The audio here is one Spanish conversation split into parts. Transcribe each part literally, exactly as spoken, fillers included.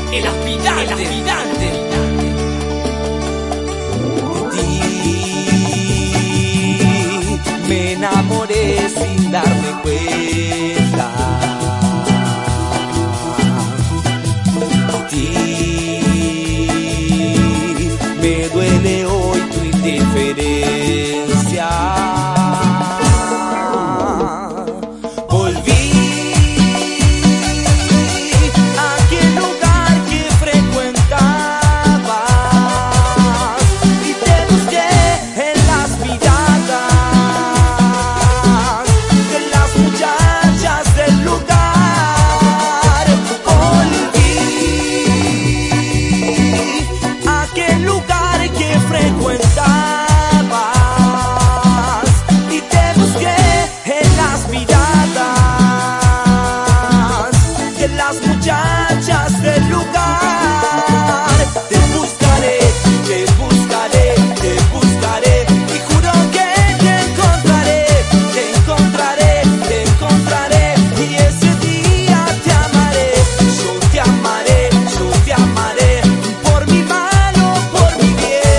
El aspirante, el aspirante. De ti me enamoré sin darme cuenta. De ti me duele hoy tu indiferencia. Muchachas del lugar, te buscaré, te buscaré, te buscaré y juro que te encontraré, te encontraré, te encontraré y ese día te amaré, yo te amaré, yo te amaré por mi mal o por mi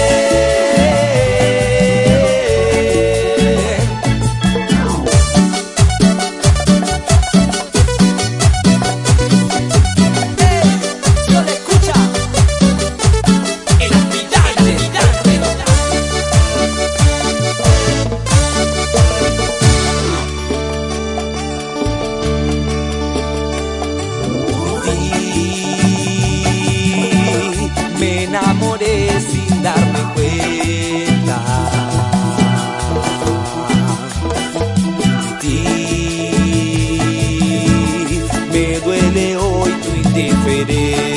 me enamoré sin darme cuenta. De ti me duele hoy tu indiferencia.